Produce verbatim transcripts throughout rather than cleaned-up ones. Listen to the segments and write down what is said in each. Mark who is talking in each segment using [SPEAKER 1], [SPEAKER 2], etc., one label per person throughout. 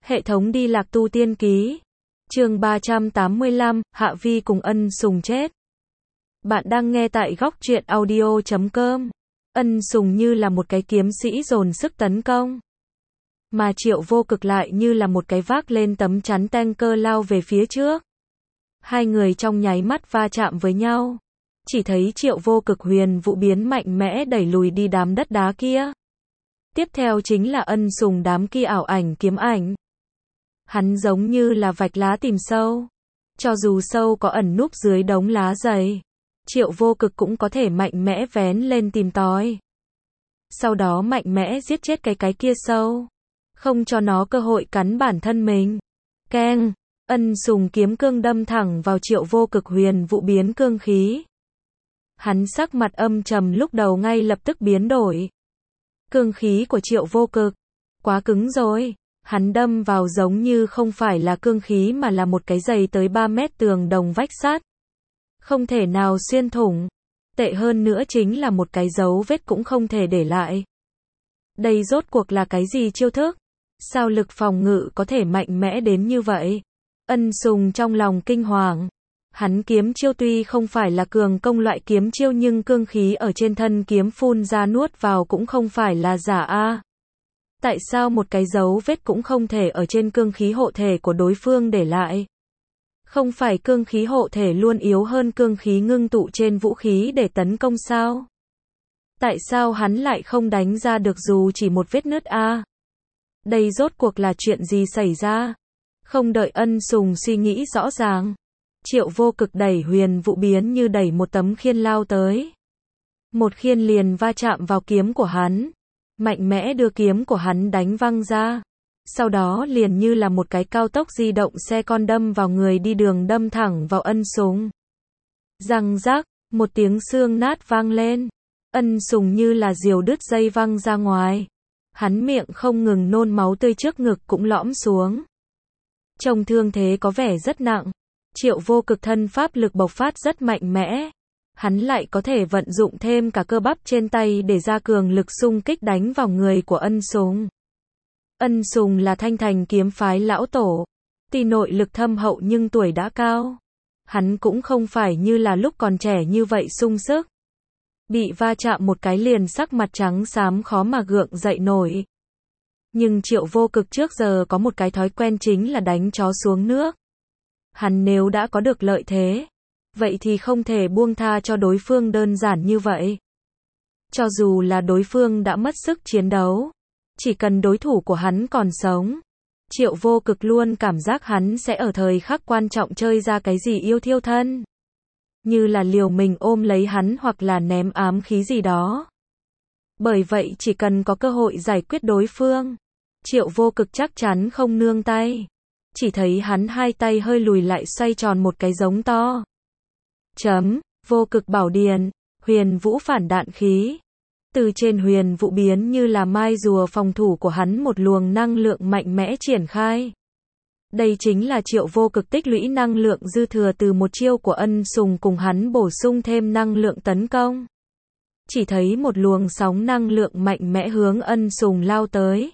[SPEAKER 1] Hệ thống đi lạc tu tiên ký. Chương ba trăm tám mươi lăm, Hạ Vi cùng Ân Sùng chết. Bạn đang nghe tại góc truyện audio chấm com. Ân Sùng như là một cái kiếm sĩ dồn sức tấn công, mà Triệu Vô Cực lại như là một cái vác lên tấm chắn tanker lao về phía trước. Hai người trong nháy mắt va chạm với nhau. Chỉ thấy Triệu Vô Cực huyền vụ biến mạnh mẽ đẩy lùi đi đám đất đá kia. Tiếp theo chính là Ân Sùng đám kia ảo ảnh kiếm ảnh. Hắn giống như là vạch lá tìm sâu. Cho dù sâu có ẩn núp dưới đống lá dày, Triệu Vô Cực cũng có thể mạnh mẽ vén lên tìm tòi. Sau đó mạnh mẽ giết chết cái cái kia sâu, không cho nó cơ hội cắn bản thân mình. Keng, Ân Sùng kiếm cương đâm thẳng vào Triệu Vô Cực huyền vụ biến cương khí. Hắn sắc mặt âm trầm lúc đầu ngay lập tức biến đổi. Cương khí của Triệu Vô Cực quá cứng rồi. Hắn đâm vào giống như không phải là cương khí mà là một cái dày tới ba mét tường đồng vách sắt. Không thể nào xuyên thủng. Tệ hơn nữa chính là một cái dấu vết cũng không thể để lại. Đây rốt cuộc là cái gì chiêu thức? Sao lực phòng ngự có thể mạnh mẽ đến như vậy? Ân Sùng trong lòng kinh hoàng. Hắn kiếm chiêu tuy không phải là cường công loại kiếm chiêu nhưng cương khí ở trên thân kiếm phun ra nuốt vào cũng không phải là giả a. Tại sao một cái dấu vết cũng không thể ở trên cương khí hộ thể của đối phương để lại? Không phải cương khí hộ thể luôn yếu hơn cương khí ngưng tụ trên vũ khí để tấn công sao? Tại sao hắn lại không đánh ra được dù chỉ một vết nứt a? Đây rốt cuộc là chuyện gì xảy ra? Không đợi Ân Sùng suy nghĩ rõ ràng, Triệu Vô Cực đẩy huyền vụ biến như đẩy một tấm khiên lao tới. Một khiên liền va chạm vào kiếm của hắn, mạnh mẽ đưa kiếm của hắn đánh văng ra. Sau đó liền như là một cái cao tốc di động xe con đâm vào người đi đường đâm thẳng vào Ân Sùng. Răng rắc, một tiếng xương nát vang lên. Ân Sùng như là diều đứt dây văng ra ngoài. Hắn miệng không ngừng nôn máu tươi, trước ngực cũng lõm xuống. Trông thương thế có vẻ rất nặng. Triệu Vô Cực thân pháp lực bộc phát rất mạnh mẽ. Hắn lại có thể vận dụng thêm cả cơ bắp trên tay để ra cường lực xung kích đánh vào người của Ân Sùng. Ân Sùng là Thanh Thành kiếm phái lão tổ. Tuy nội lực thâm hậu nhưng tuổi đã cao. Hắn cũng không phải như là lúc còn trẻ như vậy sung sức. Bị va chạm một cái liền sắc mặt trắng xám khó mà gượng dậy nổi. Nhưng Triệu Vô Cực trước giờ có một cái thói quen chính là đánh chó xuống nước. Hắn nếu đã có được lợi thế, vậy thì không thể buông tha cho đối phương đơn giản như vậy. Cho dù là đối phương đã mất sức chiến đấu, chỉ cần đối thủ của hắn còn sống, Triệu Vô Cực luôn cảm giác hắn sẽ ở thời khắc quan trọng chơi ra cái gì yêu thiêu thân. Như là liều mình ôm lấy hắn hoặc là ném ám khí gì đó. Bởi vậy chỉ cần có cơ hội giải quyết đối phương, Triệu Vô Cực chắc chắn không nương tay. Chỉ thấy hắn hai tay hơi lùi lại xoay tròn một cái giống to. Chấm, Vô Cực bảo điền, huyền vũ phản đạn khí. Từ trên huyền vụ biến như là mai rùa phòng thủ của hắn một luồng năng lượng mạnh mẽ triển khai. Đây chính là Triệu Vô Cực tích lũy năng lượng dư thừa từ một chiêu của Ân Sùng cùng hắn bổ sung thêm năng lượng tấn công. Chỉ thấy một luồng sóng năng lượng mạnh mẽ hướng Ân Sùng lao tới.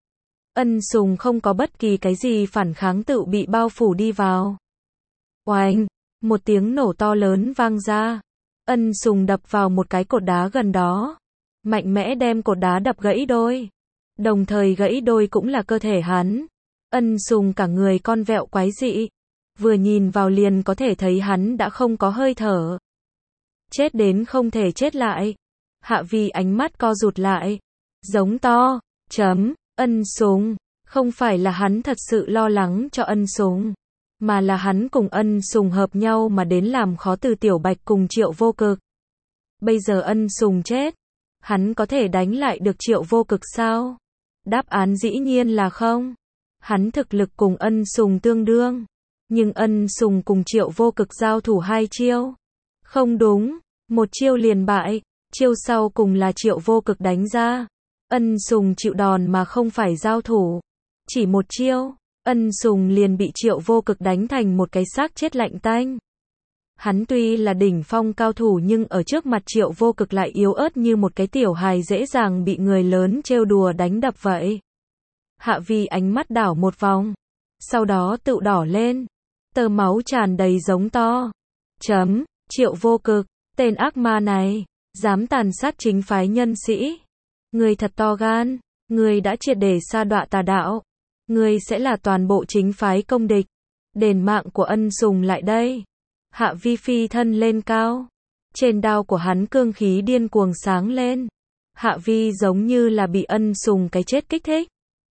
[SPEAKER 1] Ân Sùng không có bất kỳ cái gì phản kháng tự bị bao phủ đi vào. Oanh, một tiếng nổ to lớn vang ra. Ân Sùng đập vào một cái cột đá gần đó. Mạnh mẽ đem cột đá đập gãy đôi. Đồng thời gãy đôi cũng là cơ thể hắn. Ân Sùng cả người con vẹo quái dị. Vừa nhìn vào liền có thể thấy hắn đã không có hơi thở. Chết đến không thể chết lại. Hạ Vi ánh mắt co rụt lại. Giống to, chấm, Ân Sùng. Không phải là hắn thật sự lo lắng cho Ân Sùng, mà là hắn cùng Ân Sùng hợp nhau mà đến làm khó từ Tiểu Bạch cùng Triệu Vô Cực. Bây giờ Ân Sùng chết, hắn có thể đánh lại được Triệu Vô Cực sao? Đáp án dĩ nhiên là không. Hắn thực lực cùng Ân Sùng tương đương, nhưng Ân Sùng cùng Triệu Vô Cực giao thủ hai chiêu. Không đúng, một chiêu liền bại, chiêu sau cùng là Triệu Vô Cực đánh ra. Ân Sùng chịu đòn mà không phải giao thủ. Chỉ một chiêu, Ân Sùng liền bị Triệu Vô Cực đánh thành một cái xác chết lạnh tanh. Hắn tuy là đỉnh phong cao thủ nhưng ở trước mặt Triệu Vô Cực lại yếu ớt như một cái tiểu hài dễ dàng bị người lớn trêu đùa đánh đập vậy. Hạ Vi ánh mắt đảo một vòng. Sau đó tự đỏ lên. Tơ máu tràn đầy giống to. Chấm, Triệu Vô Cực, tên ác ma này, dám tàn sát chính phái nhân sĩ. Người thật to gan, người đã triệt để sa đọa tà đạo. Người sẽ là toàn bộ chính phái công địch. Đền mạng của Ân Sùng lại đây. Hạ Vi phi thân lên cao. Trên đao của hắn cương khí điên cuồng sáng lên. Hạ Vi giống như là bị Ân Sùng cái chết kích thích.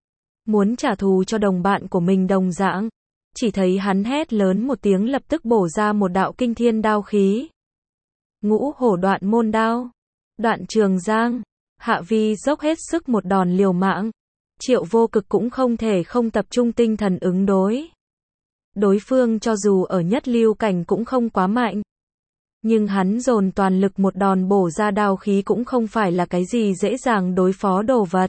[SPEAKER 1] Muốn trả thù cho đồng bạn của mình đồng dạng. Chỉ thấy hắn hét lớn một tiếng lập tức bổ ra một đạo kinh thiên đao khí. Ngũ hổ đoạn môn đao. Đoạn Trường Giang. Hạ Vi dốc hết sức một đòn liều mạng. Triệu Vô Cực cũng không thể không tập trung tinh thần ứng đối. Đối phương cho dù ở nhất lưu cảnh cũng không quá mạnh. Nhưng hắn dồn toàn lực một đòn bổ ra đao khí cũng không phải là cái gì dễ dàng đối phó đồ vật.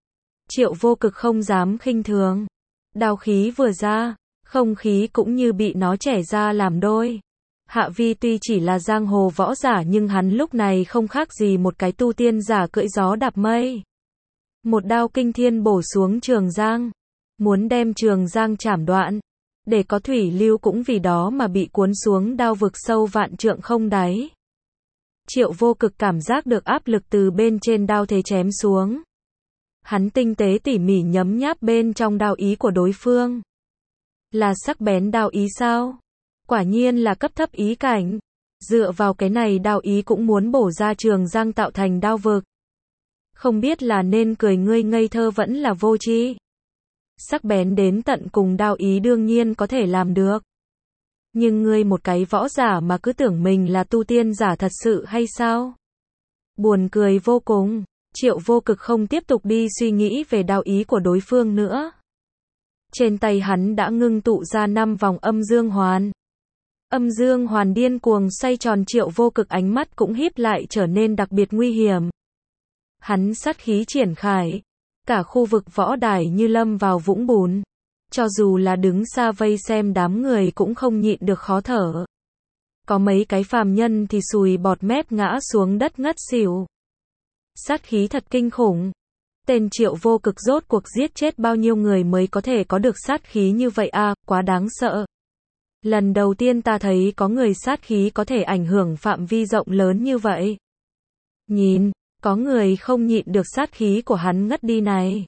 [SPEAKER 1] Triệu Vô Cực không dám khinh thường. Đao khí vừa ra, không khí cũng như bị nó chẻ ra làm đôi. Hạ Vi tuy chỉ là giang hồ võ giả nhưng hắn lúc này không khác gì một cái tu tiên giả cưỡi gió đạp mây. Một đao kinh thiên bổ xuống Trường Giang. Muốn đem Trường Giang chảm đoạn. Để có thủy lưu cũng vì đó mà bị cuốn xuống đao vực sâu vạn trượng không đáy. Triệu Vô Cực cảm giác được áp lực từ bên trên đao thế chém xuống. Hắn tinh tế tỉ mỉ nhấm nháp bên trong đao ý của đối phương. Là sắc bén đao ý sao? Quả nhiên là cấp thấp ý cảnh. Dựa vào cái này đao ý cũng muốn bổ ra Trường Giang tạo thành đao vực. Không biết là nên cười ngươi ngây thơ vẫn là vô tri. Sắc bén đến tận cùng đao ý đương nhiên có thể làm được. Nhưng ngươi một cái võ giả mà cứ tưởng mình là tu tiên giả thật sự hay sao? Buồn cười vô cùng. Triệu Vô Cực không tiếp tục đi suy nghĩ về đao ý của đối phương nữa. Trên tay hắn đã ngưng tụ ra năm vòng âm dương hoàn. Âm dương hoàn điên cuồng xoay tròn, Triệu Vô Cực ánh mắt cũng híp lại trở nên đặc biệt nguy hiểm. Hắn sát khí triển khai. Cả khu vực võ đài như lâm vào vũng bùn. Cho dù là đứng xa vây xem đám người cũng không nhịn được khó thở. Có mấy cái phàm nhân thì sùi bọt mép ngã xuống đất ngất xỉu. Sát khí thật kinh khủng. Tên Triệu Vô Cực rốt cuộc giết chết bao nhiêu người mới có thể có được sát khí như vậy à, quá đáng sợ. Lần đầu tiên ta thấy có người sát khí có thể ảnh hưởng phạm vi rộng lớn như vậy. Nhìn, có người không nhịn được sát khí của hắn ngất đi này.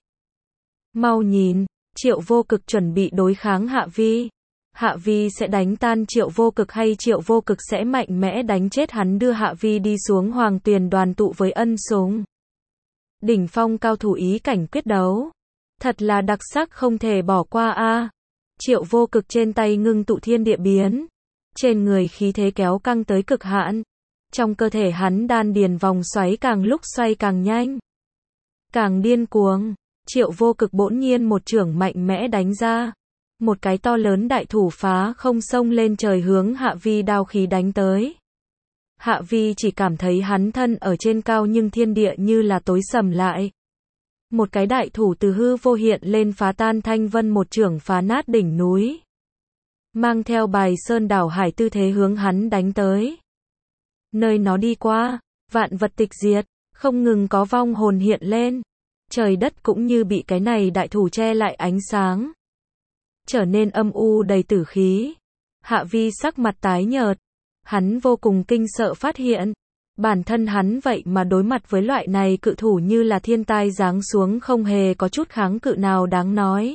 [SPEAKER 1] Mau nhìn, Triệu Vô Cực chuẩn bị đối kháng Hạ Vi. Hạ Vi sẽ đánh tan Triệu Vô Cực hay Triệu Vô Cực sẽ mạnh mẽ đánh chết hắn, đưa Hạ Vi đi xuống Hoàng Tuyền đoàn tụ với Ân Sùng. Đỉnh phong cao thủ ý cảnh quyết đấu. Thật là đặc sắc không thể bỏ qua a. À. Triệu Vô Cực trên tay ngưng tụ thiên địa biến. Trên người khí thế kéo căng tới cực hạn. Trong cơ thể hắn đan điền vòng xoáy càng lúc xoay càng nhanh. Càng điên cuồng. Triệu Vô Cực bỗng nhiên một chưởng mạnh mẽ đánh ra. Một cái to lớn đại thủ phá không xông lên trời hướng Hạ Vi đao khí đánh tới. Hạ Vi chỉ cảm thấy hắn thân ở trên cao nhưng thiên địa như là tối sầm lại. Một cái đại thủ từ hư vô hiện lên phá tan thanh vân, một chưởng phá nát đỉnh núi. Mang theo bài sơn đảo hải tư thế hướng hắn đánh tới. Nơi nó đi qua, vạn vật tịch diệt, không ngừng có vong hồn hiện lên. Trời đất cũng như bị cái này đại thủ che lại ánh sáng. Trở nên âm u đầy tử khí. Hạ Vi sắc mặt tái nhợt. Hắn vô cùng kinh sợ phát hiện. Bản thân hắn vậy mà đối mặt với loại này cự thủ như là thiên tai giáng xuống, không hề có chút kháng cự nào đáng nói.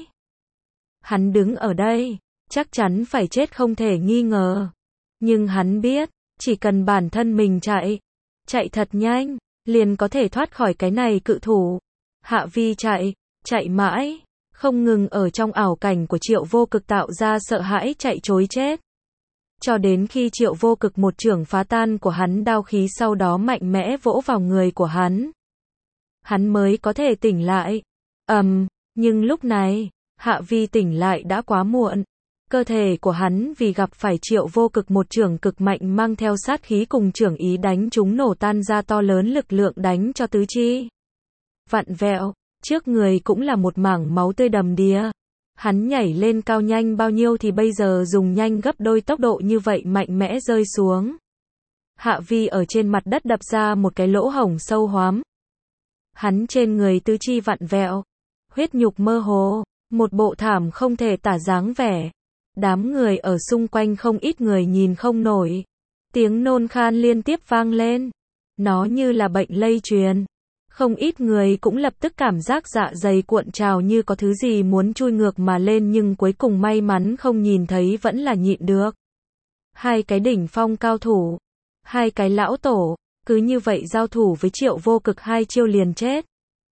[SPEAKER 1] Hắn đứng ở đây, chắc chắn phải chết không thể nghi ngờ. Nhưng hắn biết, chỉ cần bản thân mình chạy, chạy thật nhanh, liền có thể thoát khỏi cái này cự thủ. Hạ Vi chạy, chạy mãi, không ngừng ở trong ảo cảnh của Triệu Vô Cực tạo ra sợ hãi chạy trối chết. Cho đến khi Triệu Vô Cực một chưởng phá tan của hắn đao khí, sau đó mạnh mẽ vỗ vào người của hắn. Hắn mới có thể tỉnh lại. Ầm, um, nhưng lúc này, Hạ Vi tỉnh lại đã quá muộn. Cơ thể của hắn vì gặp phải Triệu Vô Cực một chưởng cực mạnh mang theo sát khí cùng chưởng ý đánh chúng nổ tan ra to lớn lực lượng đánh cho tứ chi vặn vẹo, trước người cũng là một mảng máu tươi đầm đìa. Hắn nhảy lên cao nhanh bao nhiêu thì bây giờ dùng nhanh gấp đôi tốc độ như vậy mạnh mẽ rơi xuống. Hạ Vi ở trên mặt đất đập ra một cái lỗ hổng sâu hoắm. Hắn trên người tứ chi vặn vẹo, huyết nhục mơ hồ, một bộ thảm không thể tả dáng vẻ. Đám người ở xung quanh không ít người nhìn không nổi. Tiếng nôn khan liên tiếp vang lên. Nó như là bệnh lây truyền. Không ít người cũng lập tức cảm giác dạ dày cuộn trào như có thứ gì muốn chui ngược mà lên, nhưng cuối cùng may mắn không nhìn thấy vẫn là nhịn được. Hai cái đỉnh phong cao thủ, hai cái lão tổ, cứ như vậy giao thủ với Triệu Vô Cực hai chiêu liền chết.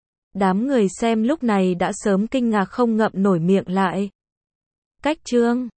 [SPEAKER 1] Đám người xem lúc này đã sớm kinh ngạc không ngậm nổi miệng lại. Cách chương